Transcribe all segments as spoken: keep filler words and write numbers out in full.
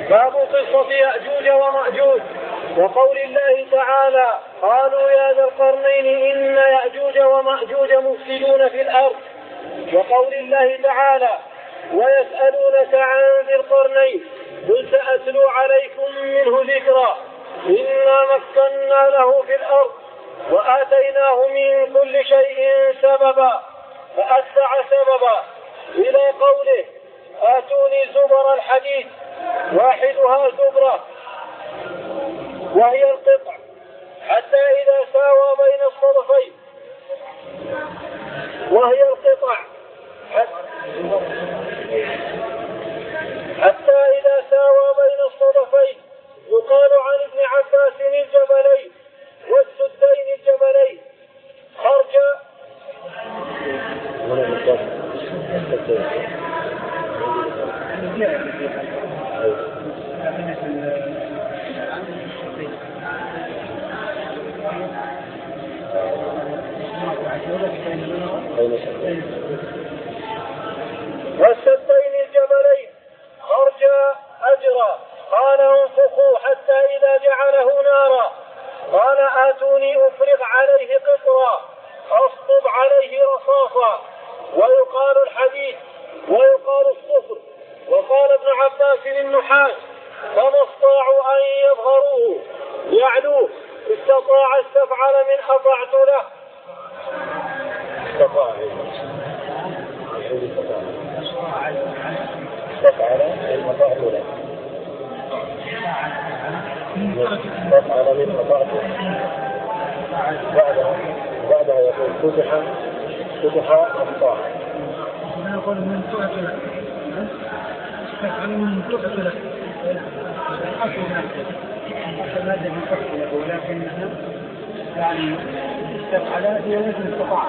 باب قصة يأجوج ومأجوج. وقول الله تعالى قالوا يا ذا القرنين إن يأجوج ومأجوج مفسدون في الأرض. وقول الله تعالى ويسألونك عن ذي القرنين قل سأتلو عليكم منه ذكرا إنا مكنا له في الأرض وآتيناه من كل شيء سببا فأتبع سببا إلى قوله آتوني زبر الحديد واحدها زبرة وهي القطع حتى إذا ساوى بين الصدفين وهي القطع حتى إذا ساوى بين الصدفين. يقال عن ابن عباس الجبلين والسدين الجبلين خرج والسدين الجبلين خرج أجرا قال انفخوا حتى إذا جعله نارا قال آتوني أفرغ عليه قطرا أصطب عليه رصاصا ويقال الحديد ويقال الصفر. وقال ابن عباس للنحاس فما استطاعوا أن يظهروه يعلوه استطاع استفعل من أطعت له استطاع استفعل من أطعت له استفعل من أطعت له بعدها بعدها يقول فتح فتح أطاع يقول من فتح له استفعل من فتح له حتى مادة من فتح له ولكنها يعني استفعل هي مثل استطاع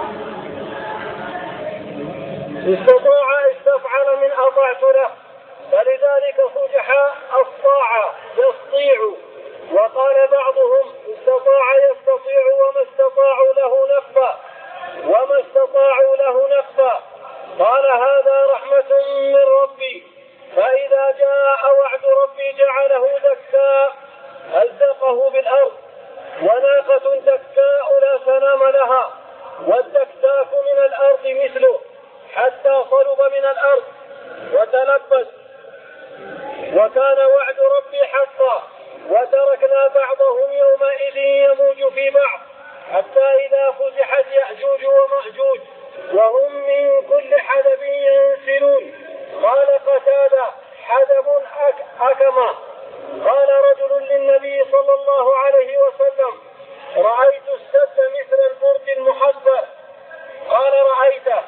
استطاع استفعل من أطعت له فلذلك فجح الطاعة يستطيع. وقال بعضهم استطاع يستطيع وما استطاعوا له نفا وما استطاعوا له نفا. قال هذا رحمة من ربي فإذا جاء وعد ربي جعله دكاء ألزقه بالأرض وناقة دكاء لا سنام لها والدكتاك من الأرض مثله حتى صلب من الأرض وتلبس. وكان وعد ربي حقا وتركنا بعضهم يومئذ يموج في بعض حتى إذا فتحت يأجوج ومأجوج وهم من كل حدب ينسلون. قال قتادة حدب أكما. قال رجل للنبي صلى الله عليه وسلم رأيت السد مثل البرد المحبر. قال رأيته.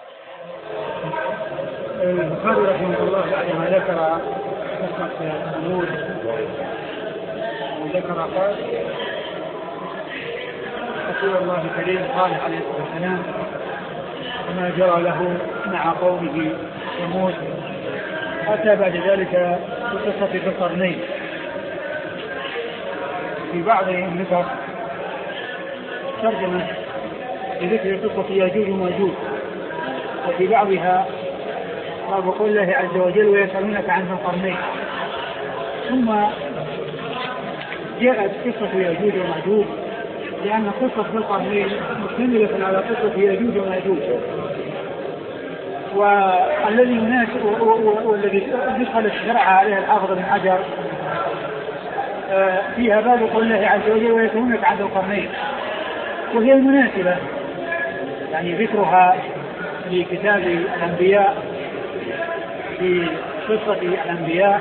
البخاري رحمه الله بعدما ذكر قصة ثمود وذكر قال رسول الله الكريم قال عليه الصلاة والسلام وما جرى له مع قومه ثمود أتى بعد ذلك بقصة ذي القرنين. في بعض النسخ ترجمة بذكر قصة يأجوج ومأجوج وفي بعضها باب قول الله عز وجل ويسألونك عن ذي القرنين. ثم جاءت قصة يأجوج ومأجوج لأن قصة ذي القرنين مكملة على قصة يأجوج ومأجوج. والذي يناسب والذي دخل الشرع عليه الحافظ بن حجر فيها باب قول الله عز وجل ويسألونك عن ذي القرنين وهي المناسبة يعني ذكرها في كتاب الأنبياء في قصة الأنبياء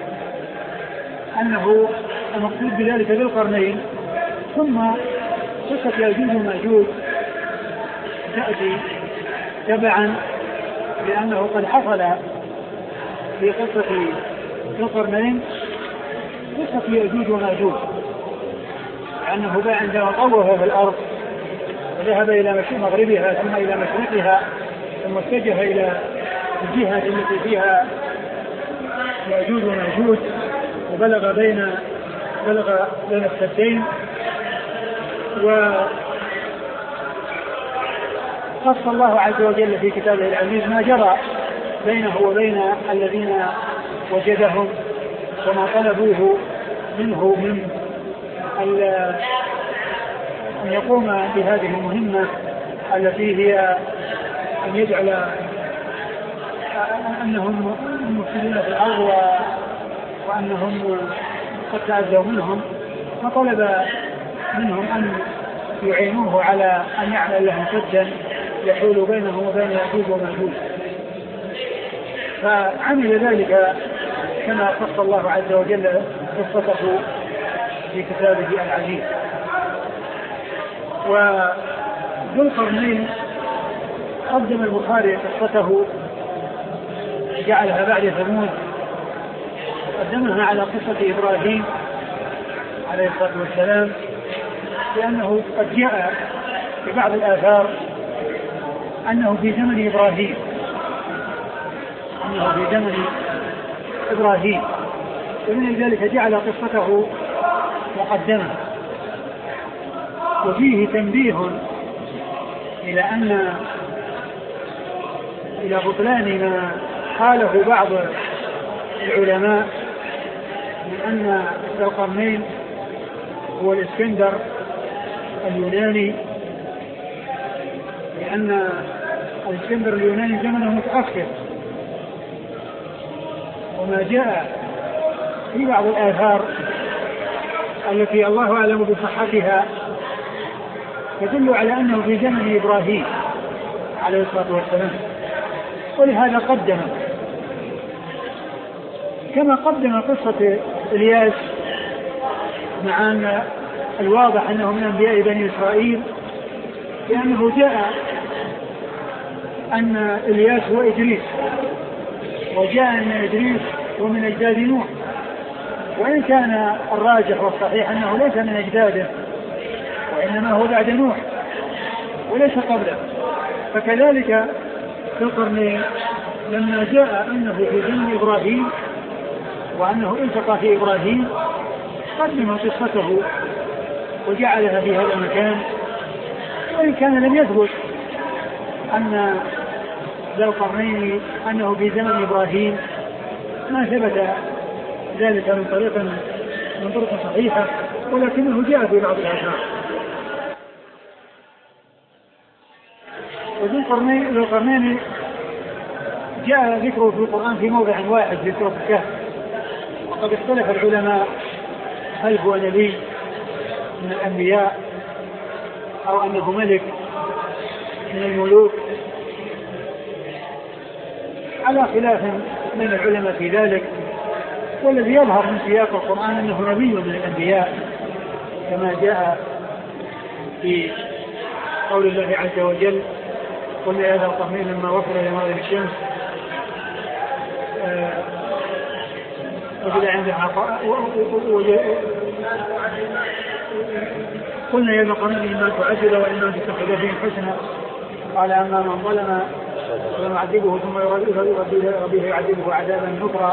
أنه المقصود بذلك ذي القرنين. ثم قصة يأجوج ومأجوج تأتي تبعا لأنه قد حصل في قصة ذي القرنين قصة يأجوج ومأجوج لأنه عندما طوف في الأرض وذهب إلى مغربها ثم إلى مشرقها ثم اتجه إلى الجهة التي فيها يأجوج ومأجوج وبلغ بين بلغ بين السدين وقص الله عز وجل في كتابه العزيز ما جرى بينه وبين الذين وجدهم وما طلبوه منه من أن يقوم بهذه المهمة التي هي أن يجعل أنهم مفسدين في الأرض وأنهم قد تأذوا منهم، فطلب منهم أن يعينوه على أن يعمل لهم سدا يحول بينهم وبين يأجوج ومأجوج. فعمل ذلك كما قص الله عز وجل قصته في كتابه العزيز. وذو القرنين قدم البخاري قصته جعلها بعد ثمود، قدمها على قصة إبراهيم عليه الصلاة والسلام، لأنه قد جاء في بعض الآثار أنه في زمن إبراهيم أنه في زمن إبراهيم ومن ذلك جعل قصته مقدمة. وفيه تنبيه إلى أن إلى بطلان ما قاله بعض العلماء من أن ذا القرنين هو الإسكندر اليوناني، لأن الإسكندر اليوناني زمنه متأخر، وما جاء في بعض الآثار التي الله أعلم بصحتها تدل على أنه في زمن إبراهيم عليه الصلاة والسلام، ولهذا قدم كما قدم قصة إلياس، مع أن الواضح أنه من أنبياء بني إسرائيل، لأنه جاء أن إلياس هو إدريس، وجاء أن إدريس ومن أجداد نوح، وإن كان الراجح والصحيح أنه ليس من أجداده وإنما هو بعد نوح وليس قبله. فكذلك في القرنين لما جاء أنه في زمن إبراهيم وأنه التقى في إبراهيم قدم قصته وجعلها في هذا المكان، وإن كان لم يثبت أن ذا القرنين أنه في زمن إبراهيم، ما ثبت ذلك من طريق من طرق صحيحة، ولكنه جاء في بعض الآثار. وذو القرنين ذو القرنين جاء ذكره في القرآن في موضع واحد في سورة الكهف، وقد اختلف العلماء هل هو نبي من الأنبياء أو أنه ملك من الملوك، على خلاف من العلماء في ذلك. والذي يظهر من سياق القرآن أنه نبي من الأنبياء كما جاء في قول الله عز وجل: قل يا ذا القرنين لما وصل إلى مغرب الشمس وجد عندها قلنا يا ذا القرنين إما تعذب وإما تتخذ فيهم حسنا، قال أما من ظلم فنعذبه ثم ربه يعذبه عذابا نكرا،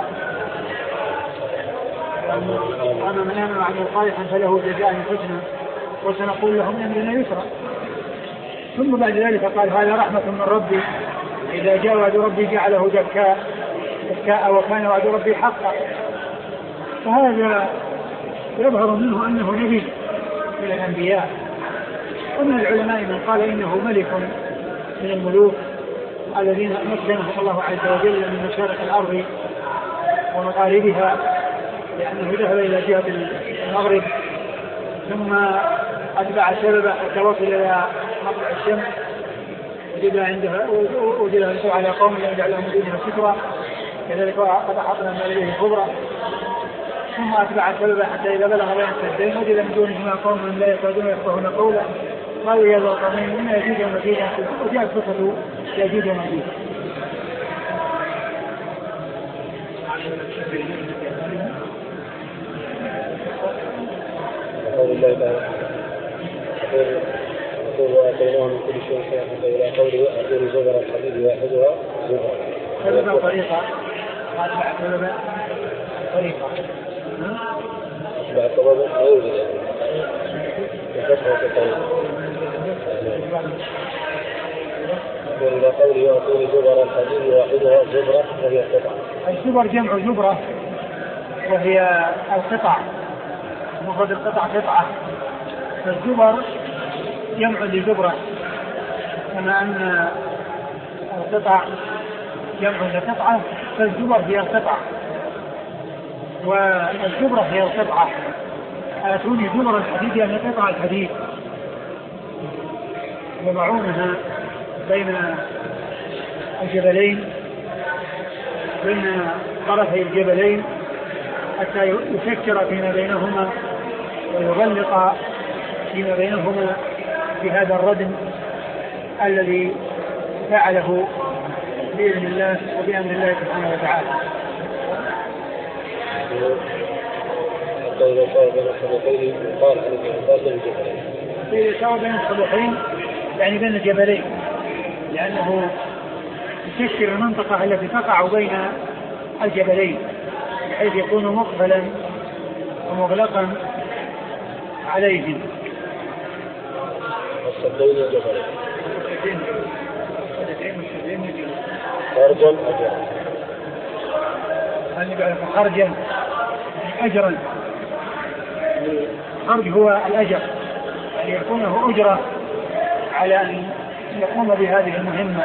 وأما من آمن وعمل صالحا فله جزاء حسنا وسنقول لهم أمرنا يسرا. ثم بعد ذلك قال: هذا رحمة من ربي إذا جاء وعد ربي جعله دكاء دكاء وكان وعد ربي حقا. فهذا يظهر منه أنه نبي من الأنبياء. ومن العلماء من قال إنه ملك من الملوك الذين مكنهم الله عز وجل من مشارق الأرض ومغاربها، لأنه ذهب إلى جهة المغرب ثم أتبع سببه حتى وصل إلى مطلع الشمس، وجد عندها وجد على قوم يجعل لهم دينها سترا، كذلك قد أحطنا من لديه كبرى، ثم أتبع سببه حتى إذا بلغ بين السدين وجد من دونهما قوما لا يكادون يفقهون قولا قالوا يا ذا القرنين إن يأجوج ومأجوج، وجاءت قصة يأجوج ومأجوج. قول الله تعالى: يقول وآتيناه من كل شيء شيئا، إلى قوله أعطوني زبر الحديد واحدها زبر. هذا طريقة أتبع سببا طريقة أتبع سببا لا يوجد إلى قوله أعطوني زبر الحديد واحدها زبرة، وهي قطعة. الزبر جمع زبرة، وهي القطع، مفرد القطع قطعة، فالزبر جمع لزبرة، كما أن القطع جمع لقطعة فالزبر هي القطعة والزبرة هي القطعة. آتوني زبر الحديد يعني قطع الحديد، يضعونها بين الجبلين بين طرفي الجبلين حتى يسكر فيما بينهما ويغلق فيما بينهما بهذا الردم الذي فعله بإذن الله وبأمر الله سبحانه وتعالى. إذا سوى بين الصديقين يقال عن الإنسان بين الجبلين. إذا سوى بين الصديقين يعني بين الجبلين، لأنه يسكر المنطقة التي تقع بين الجبلين بحيث يكون مقبلا ومغلقا عليهم. الصديقين الجبلين. خرجا أجرا. هل نقول خرجا أجرا؟ الخرج هو الأجر، يعني يكون له أجرة على أن يقوم بهذه المهمة.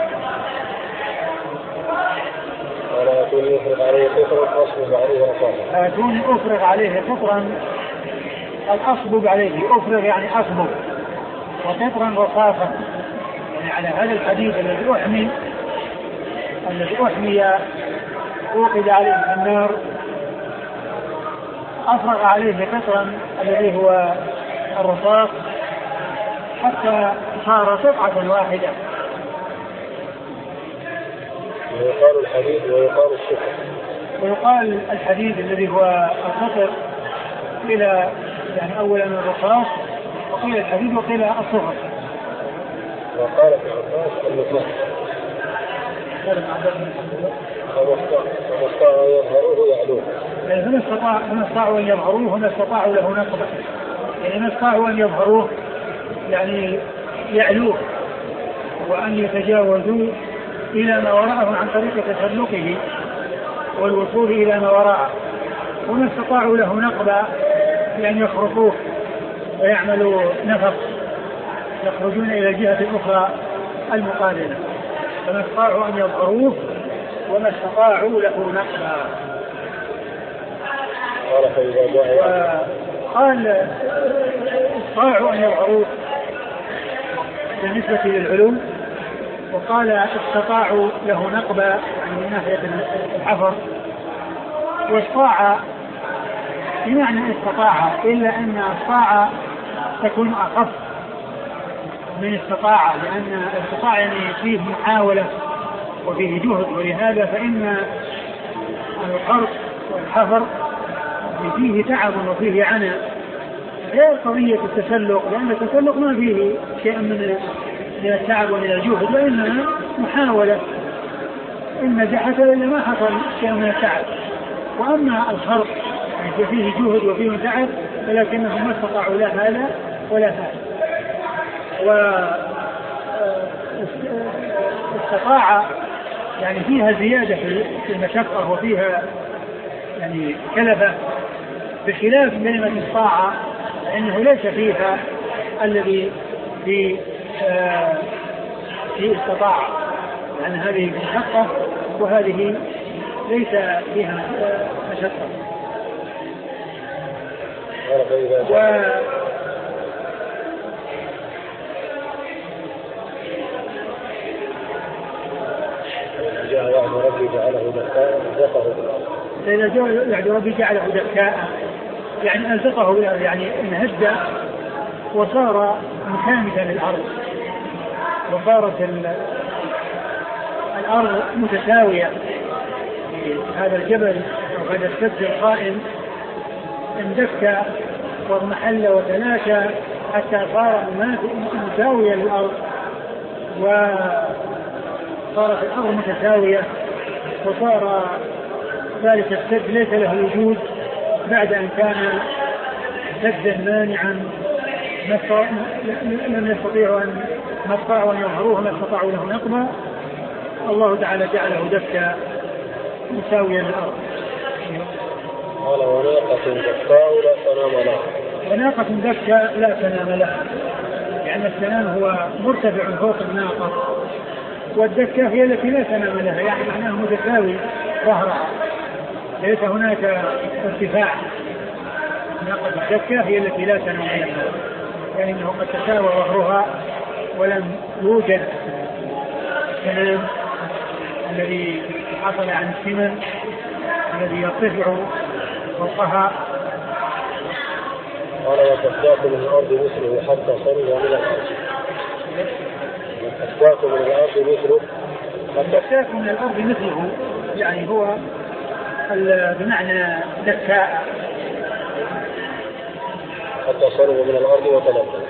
ولا أتوني أفرغ عليه قطرا أصبب عليه رصاصا. أتوني أفرغ عليه قطرا، الأصبب عليه أفرغ يعني أصبب، وقطرا رصاصا يعني على هذا الحديد الذي أحمي الذي أحمي أوقد عليه في النار، أفرغ عليه قطرا الذي هو الرصاص حتى صار قطعة واحدة. ويقال الحديد ويقال الشفر. ويقال الحديد الذي هو القطر إلى يعني أولا الرصاص، وقيل الحديد وقيل الصفر. وقال ابن عباس المطلق. فما استطاعوا أن يظهروه يعلوه. يعني هم استطاعوا أن يظهروه، هم استطاعوا له نقبة، يعني هم استطاعوا أن يظهروه يعني يعلوه، وأن يتجاوزوا إلى ما وراءه عن طريق تسلقه والوصول إلى ما وراءه، وما استطاعوا له نقبة بأن يخرقوه ويعملوا نفق يخرجون إلى الجهة الأخرى المقابلة، فما استطاعوا أن يظهروه وما استطاعوا له نقبة. وقال استطاعوا أن يظهروه بالنسبة للعلوم، وقال استطاعوا له نقبة يعني من ناحية الحفر، واستطاع بمعنى استطاع، إلا أن استطاع تكون أخف من استطاع، لأن استطاع يعني فيه محاولة وفيه جهد، ولهذا فإن الخرق والحفر فيه تعب وفيه عناء غير قضية التسلق، لأن التسلق ما فيه شيء من من التعب ومن الجهد، وإنما محاولة إن نجحت إلا ما حصل شيء من التعب. وأما الخرق يعني فيه جهد وفيه تعب، ولكنهم ما استطاعوا لا هذا ولا هذا. واستطاع يعني فيها زيادة في المشقة وفيها يعني كلفة، بخلاف كلمة استطاع لأنه ليس فيها الذي في آه في استطاع، يعني هذه مشقة وهذه ليس فيها آه مشقة. و جاء وعد ربي جعله دكاء ألزقه بالأرض. إذا جاء وعد ربي جعله دكاء يعني ألزقه بالأرض، يعني انهد وصار مكاندا للأرض، وصارت الأرض متساوية. هذا الجبل أو هذا السد القائم اندك واضمحل وتلاشى حتى صار مساوية للأرض، وصارت الأرض متساوية، وصار ذلك السد ليس له وجود بعد أن كان سدا مانعا لم يستطيعوا أن ما استطاعوا أن يظهروه، ما استطاعوا له نقبة. الله تعالى جعله دكا مساويا للأرض. قال وناقة دكاء لا تنام لها. وناقة دكاء لا تنام لها، لأن السنام هو مرتفع فوق الناقة، والدكة هي التي لا تنام لها، يعني معناه متساوي ظهرها، ليس هناك ارتفاع. ناقة الدكة هي التي لا تنام لها، يعني أنه قد تساوى ظهرها ولم يوجد السنام الذي حصل عن السمن الذي يرتفع فوقها. قال وتسواك من الأرض مثله حتى صروا من الأرض. تسواك من الأرض مثله تسواك من الأرض مثله، يعني هو بمعنى دكاء. حتى صروا من الأرض وتلقوا.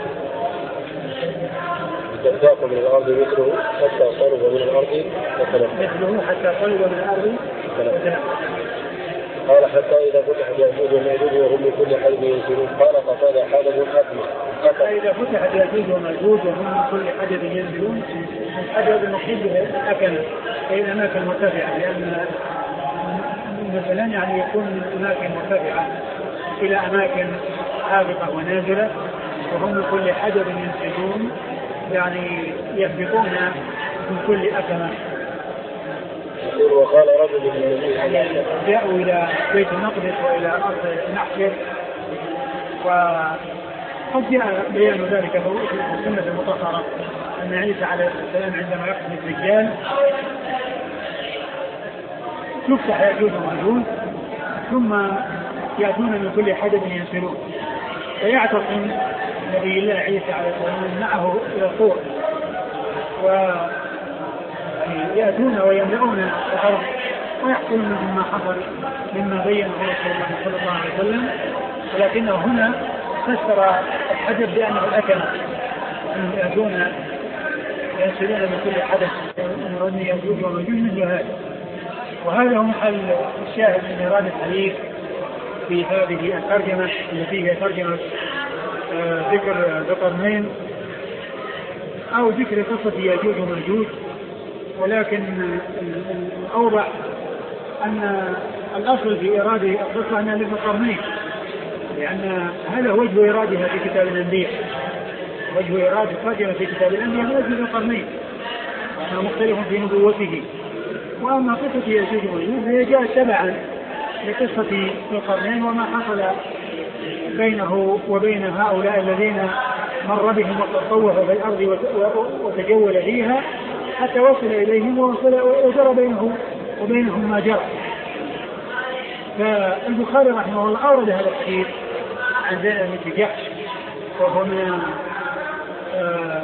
تسواك من الأرض مثله حتى صروا من الأرض وتلقوا. مثله حتى صروا من الأرض وتلقوا. قال حتى إذا فتحت يأجوج ومأجوج وهم من كل حدب ينزلون. قال فقال حدب أكمل. حتى إذا فتحت يأجوج ومأجوج وهم من كل حدب ينزلون. الحدب المقصود به الأكل أي الأماكن مرتفعة، لأن مثلا يعني يكون من أماكن مرتفعة إلى أماكن هابطة ونازلة، وهم من كل حدب ينزلون يعني يهبطون من كل أكمة. وقال رجل من النبي يعني جاءوا إلى بيت المقدس وإلى أرض المحشر، وقد جاء بيان ذلك في السنة المطهرة أن عيسى عليه السلام عندما يقتل الدجال يفتح يأجوج ومأجوج ثم يأتون من كل حدب ينسلون، فيعتصم نبي الله عيسى عليه السلام معه إلى الطور ويأتون ويملؤون الأرض ويحصل منهم ما حصل مما بينه رسول الله صلى الله عليه وسلم، ولكنه هنا فسر الحدب بأنه الأكل، أنهم يأتون ينسلون من كل حدث من رمي يأجوج ومأجوج مثل هذا. وهذا هو محل الشاهد من إيراد الحديث في هذه الترجمة التي هي ترجمة آه ذكر ذو القرنين أو ذكر قصة يأجوج ومأجوج، ولكن الأوضح أن الأصل في إيراد القصة أنها لذو القرنين، لأن هذا وجه إيرادها في كتاب الأنبياء، وجه إيراد الترجمة في كتاب الأنبياء هو ذو القرنين وأنه مختلف في نبوته. وأما قصة يأجوج ومأجوج فهي جاءت تبعا لقصة ذو القرنين وما حصل بينه وبين هؤلاء الذين مر بهم وتطوف في الأرض وتجول فيها حتى وصل إليهم وجرى بينه وبينهم ما جرى. فالبخاري رحمه الله أورد هذا الحديث عن زينب بنت جحش، وهو من آه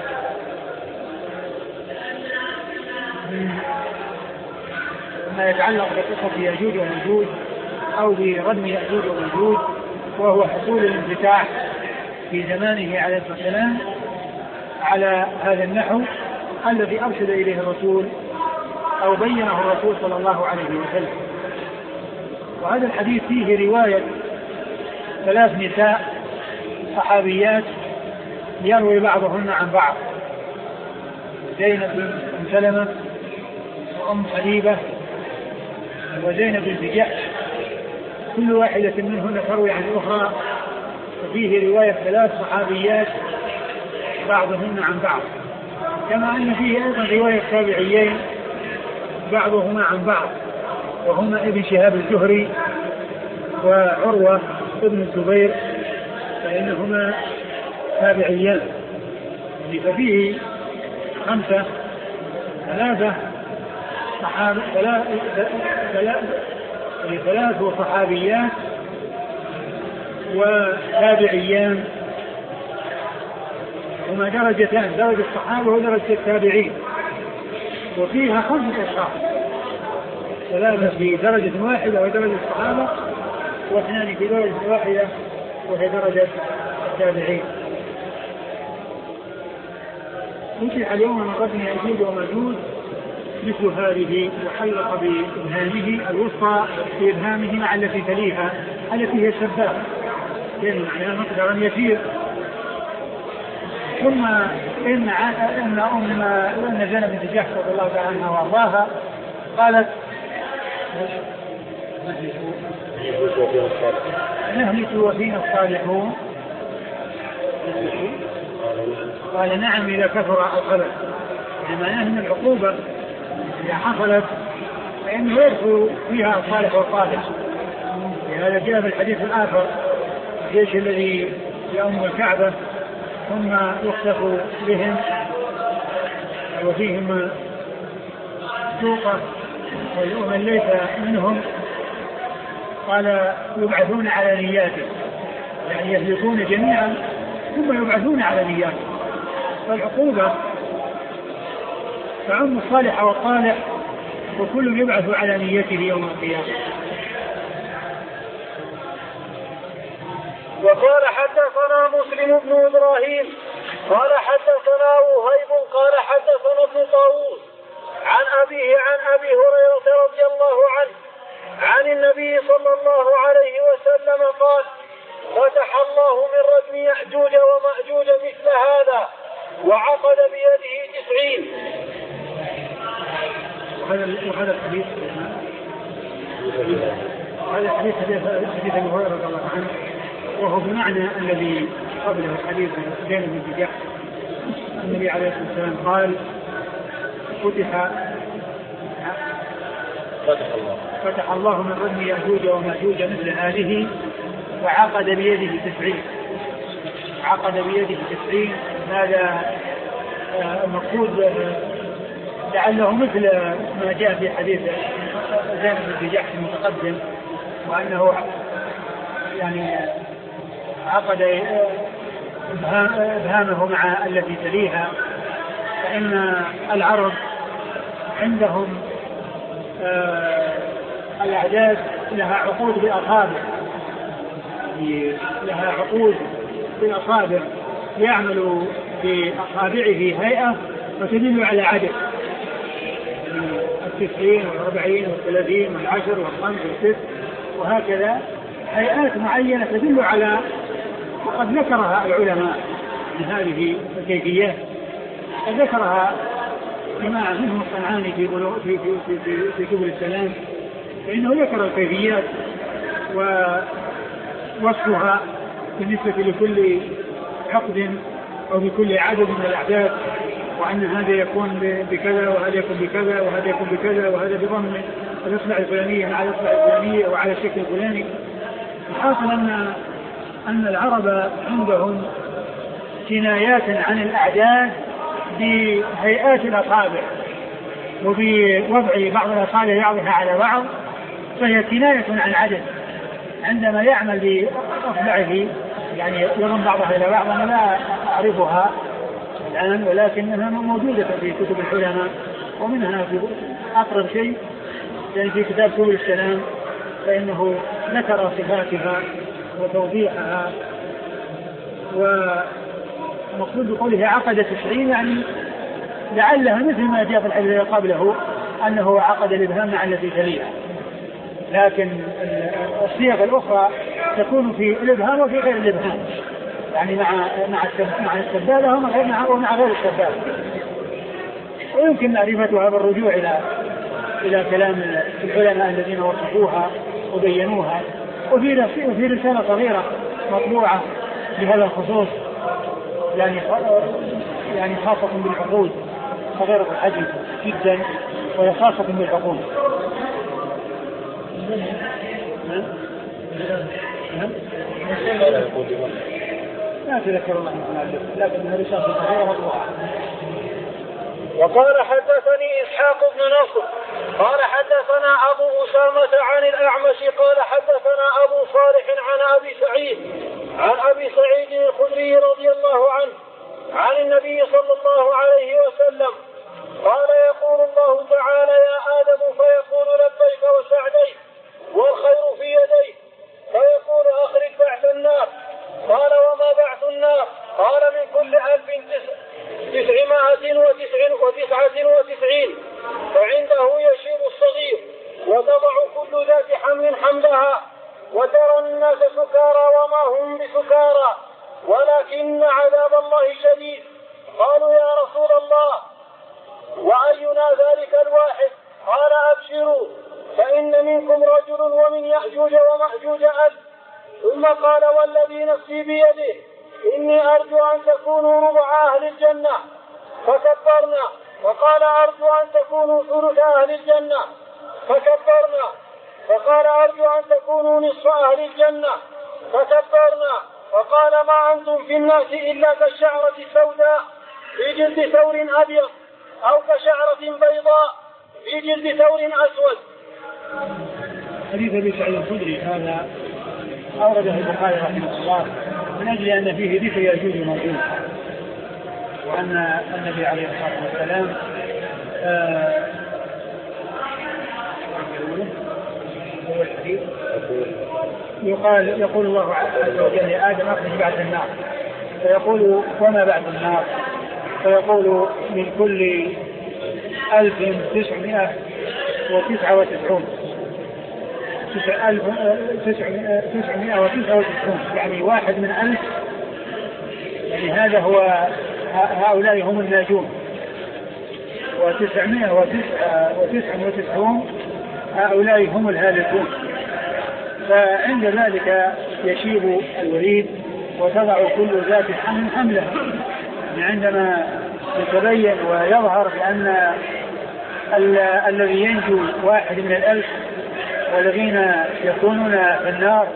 ما يتعلق بقصة يأجوج ومأجوج أو بردم يأجوج ومأجوج، وهو حصول الانفتاح في زمانه عليه الصلاة والسلام على هذا النحو الذي أرشد إليه الرسول أو بينه الرسول صلى الله عليه وسلم. وهذا الحديث فيه رواية ثلاث نساء صحابيات يروي بعضهن عن بعض، زينب بن سلمة وأم حبيبة وزينب بن جحش، كل واحدة منهن تروي عن الأخرى، ففيه رواية ثلاث صحابيات بعضهن عن بعض، كما أن فيه أيضا رواية تابعيين بعضهما عن بعض، وهما ابن شهاب الزهري وعروة ابن الزبير، فإنهما تابعيان. ففيه خمسة ثلاثة صحابة ثلاث صحابيات وتابعيان، هما درجتان، درجة الصحابة ودرجة التابعين، وفيها خمسة أشخاص، ثلاثة في درجة واحدة ودرجة الصحابة، واثنان في درجة واحدة وهي درجة التابعين. نشرح اليوم من قدم يأجوج ومأجوج مثل هذه، وحلق بإبهامه الوسطى في إبهامه مع التي تليها التي هي السبابة، لأن معناها مقدارا يسير. ثم إن أن أم أن زينب بنت جحش رضي الله تعالى عنها وأرضاها قالت وفينا الصالحون. نهلك وفينا الصالحون. قال نعم إذا كثر الخبث، يعني معناه أن العقوبة إذا حصلت فإنه يدخل فيها الصالح والطالح. لهذا جاء في الحديث الآخر الجيش الذي يؤم الكعبة ثم يخسف بهم وفيهم سوقة ويؤمن ليس منهم، قال يبعثون على نياتهم، يعني يهلكون جميعا ثم يبعثون على نياتهم. فالعقوبة تعم الصالح والطالح وكل يبعث على نيته يوم القيامة. وقال حدثنا مسلم بن إبراهيم قال حدثنا وهيب قال حدثنا ابن طاووس عن أبيه عن أبي هريرة رضي الله عنه عن النبي صلى الله عليه وسلم قال فتح الله من ردم يأجوج ومأجوج مثل هذا وعقد بيده تسعين. وهذا الحديث هذا الحديث حديث أبي هريرة رضي الله عنه وهو بمعنى الذي قبله الحديث عن زينب بنت جحش. النبي عليه الصلاة والسلام قال فتح فتح الله فتح الله من ردم يأجوج ومأجوج مثل هذه وعقد بيده تسعين. عقد بيده تسعين هذا المقصود لعله مثل ما جاء في حديث زينب بنت جحش المتقدم، وأنه يعني عقد إبهامه مع التي تليها. فإن العرب عندهم آه الأعداد لها عقود بالأصابع، لها عقود بالأصابع يعمل بأصابعه هيئة وتدل على عدد التسعين والأربعين والثلاثين والعشر والخمس والست وهكذا هيئات معينة تدل على، وقد ذكرها العلماء من هذه الكيفيات، ذكرها جماعة منهم الصنعاني في في في في, في سبل السلام، فإنه ذكر الكيفيات ووصفها بالنسبة لكل عقد أو بكل عدد من الأعداد، وأن هذا يكون بكذا وهذا يكون بكذا وهذا يكون بكذا وهذا بضم الإصبع الفلانية مع الإصبع الفلانية وعلى الشكل الفلاني. الحاصل أن أن العرب عندهم كنايات عن الأعداد بهيئات الأصابع وبوضع بعض الأصابع بعضها على بعض، فهي كناية عن عدد. عندما يعمل بأصبعه يعني يضم بعضها إلى بعض، أنا لا أعرفها الآن ولكنها موجودة في كتب العلماء، ومنها في أقرب شيء يعني في كتاب سبل السلام، فإنه ذكر صفاتها وتوضيحها. ومقصود بقوله عقد تسعين يعني لعلها مثل ما جاء في الحديث قبله أنه عقد الإبهام مع التي تليها، لكن الصيغ الأخرى تكون في الإبهام وفي غير الإبهام، يعني مع مع مع السبابة ومع غير السبابة. ويمكن معرفتها بالرجوع إلى إلى كلام العلماء الذين وصفوها وبينوها. وفي وفي رسالة صغيرة مطبوعة بهذا الخصوص يعني يعني خاصة بالعقود، صغيرة الحجم جدا وهي خاصة بالعقود. لا تذكر الله لكن رسالة صغيرة مطبوعة. وقال حدثني إسحاق بن نصر قال حدثنا أبو أسامة عن الأعمش قال حدثنا أبو صالح عن أبي سعيد عن أبي سعيد الخدري رضي الله عنه عن النبي صلى الله عليه وسلم قال يقول الله تعالى يا آدم فيقول لبيك وسعديك والخير في يديك فيقول أخرج بعث النار. قال وما بعث النار؟ قال من كل ألف تسعمائة وتسعة وتسعين فعنده يشيب الصغير وتضع كل ذات حمل حملها وترى الناس سكارى وما هم بسكارى ولكن عذاب الله شديد. قالوا يا رسول الله وأينا ذلك الواحد؟ قال أبشروا فإن منكم رجل ومن يأجوج ومأجوج ألف. ثم قال والذي نفسي بيده إني أرجو أن تكونوا ربع أهل الجنة، فكبرنا. فقال أرجو أن تكونوا ثلث أهل الجنة، فكبرنا. فقال أرجو أن تكونوا نصف أهل الجنة، فكبرنا. فقال ما أنتم في الناس إلا كالشعرة السوداء في جلد ثور أبيض، أو كشعرة بيضاء في جلد ثور أسود. حديث أبي سعيد الخدري هذا أورده البخاري رحمه الله من أجل أن فيه ذكر يأجوج ومأجوج، وأن النبي عليه الصلاة والسلام آه هو الحديث يقال يقول الله عز وجل يا آدم أخرج بعد النار، فيقول وما بعد النار؟ فيقول من كل ألف تسعمائة وتسعة وتسعون تسعمائة وتسعة وتسعون يعني واحد من ألف، يعني هذا هو هؤلاء هم الناجون، وتسعمائة وتسعة وتسعون هؤلاء هم الهالكون. فعند ذلك يشيب الوريد وتضع كل ذات حمل حملها، عندما يتبين ويظهر بأن الذي ينجو واحد من الألف والذين يكونون في النار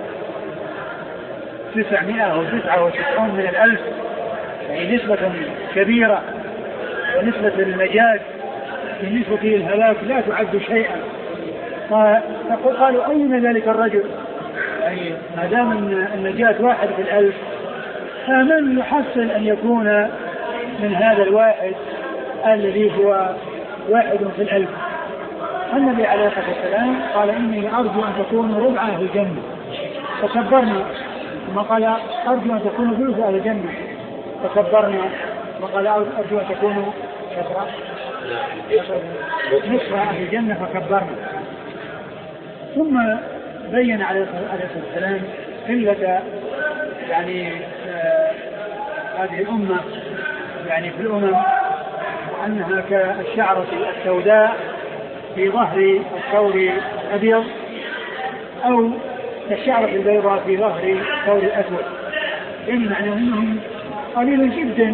تسعمائة وتسعة وتسعون من الألف، يعني نسبة كبيرة، ونسبة النجاة بالنسبة للهلاك لا تعد شيئا. فقالوا أين ذلك الرجل؟ يعني ما دام النجاة واحد في الألف، فمن يحصل أن يكون من هذا الواحد الذي هو واحد في الألف؟ النبي عليه الصلاة والسلام قال إني أرجو أن تكونوا ربع أهل الجنة، فكبرنا. ثم قال أرجو أن تكونوا ثلث أهل الجنة، فكبرنا. وقال أرجو أن تكونوا نصف أهل الجنة، فكبرنا. ثم بين عليه الصلاة والسلام قلة يعني آه هذه الأمة يعني في الأمم، وأنها كالشعرة السوداء في ظهر الثور الأبيض، أو كالشعرة البيضاء في ظهر الثور الأسود، يعني معناه أنهم قليل جدا.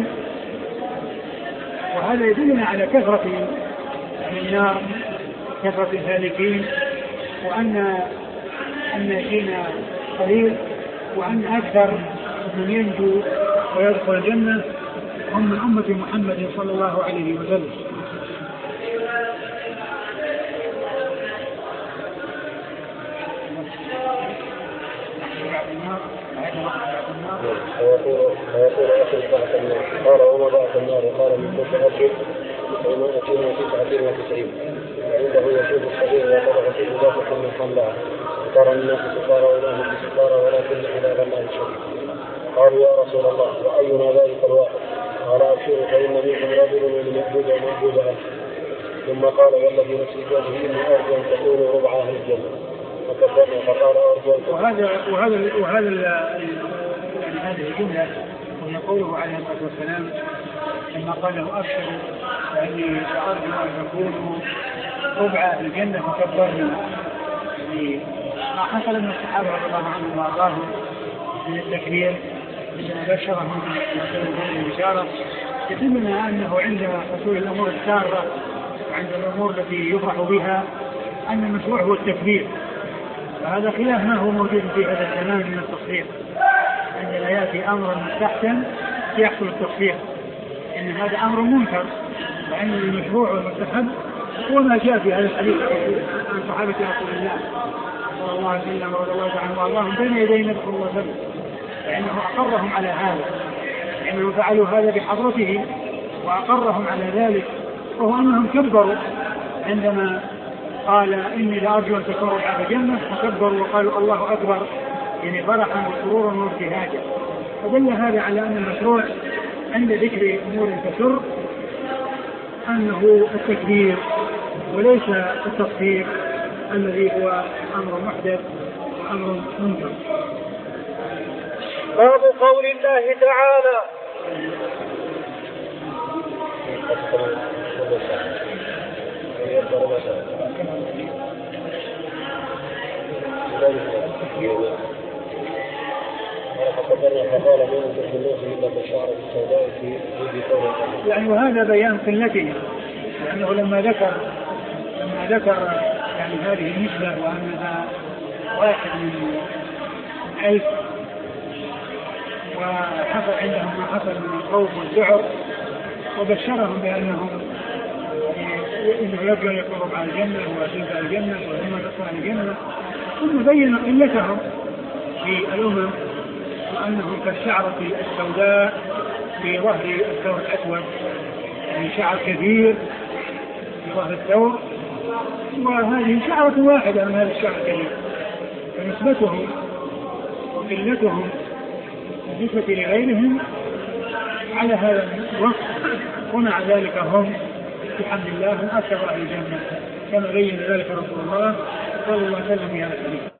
وهذا يدلنا على كثرة النار، كثرة الهالكين، وأن الناجين قليل، وأن أكثر من ينجو ويدخل الجنة هم من أمة محمد صلى الله عليه وسلم. فيقول أخذ بعث النار، قال وما بعث النار؟ قال من كل رجل ومائتين وتسعة وتسعين، وعنده يشوف الصغير وطبق في إضافة من خملها، وترى الناس سكارى ولا هم بسكارى ولكن عذاب الله شديد. قالوا يا رسول الله وأينا ذلك الواحد؟ قال أبشروا فإن منكم رجل ومن يأجوج ومأجوج ألف. ثم قال والذي نفسي بيده إني أرجو أن تكونوا ربع أهل الجنة، فكبرنا. فقال أرجو أن وهذا وهذا وهذا يعني هذه الجملة وهي قوله عليه الصلاة والسلام لما قال له أبشروا فإني أرجو أن تكونوا ربع أهل الجنة، فكبرنا. يعني ما حصل من الصحابة رضي الله عنهم وأرضاهم من التكبير عندما بشرهم بالبشارة يدلنا أنه عند حصول الأمور السارة وعند الأمور التي يفرح بها أن المشروع هو التكبير. فهذا خلاف ما هو موجود في هذا الزمان من التصفيق، عندما يأتي أمر مستحسن يحصل التصفيق، إن هذا أمر منكر، وأن المشروع والمستحب هو ما جاء في هذا الحديث عن صحابة رسول الله صلى الله عليه وسلم ورضي الله عنهم وأرضاهم بين يدي النبي صلى الله عليه وسلم، لأنه أقرهم على هذا، لأنهم فعلوا هذا بحضرته وأقرهم على ذلك، وهو أنهم كبروا عندما قال إني لأرجو أن تكون ربع الجنة، فكبروا وقالوا الله أكبر، يعني فرحا وسرورا وابتهاجا. فدل هذا على أن المشروع عند ذكر أمور تسر أنه التكبير وليس التصفيق الذي هو أمر محدث وأمر منكر. باب قول الله تعالى يعني وهذا بيان قلته، لأنه لما ذكر لما ذكر يعني هذه النسبة وأنها واحد من ألف وحصل عندهم ما حصل من الخوف والذعر، وبشرهم بأنهم إنه يرجع يقرب على الجنة ويسير الجنة وهم تطلع الجنة، ثم بين قلتهم في الأمم وأنهم كالشعرة السوداء في ظهر الثور الأسود، يعني شعر كثير في ظهر الثور، وهذه شعرة واحدة من هذا الشعر الكثير، فنسبتهم وقلتهم بالنسبة لغيرهم على هذا الوقت ومع ذلك هم بحمد الله من أكثر أهل الجنة كما بين ذلك رسول الله صلى الله عليه وسلم في هذا الحديث.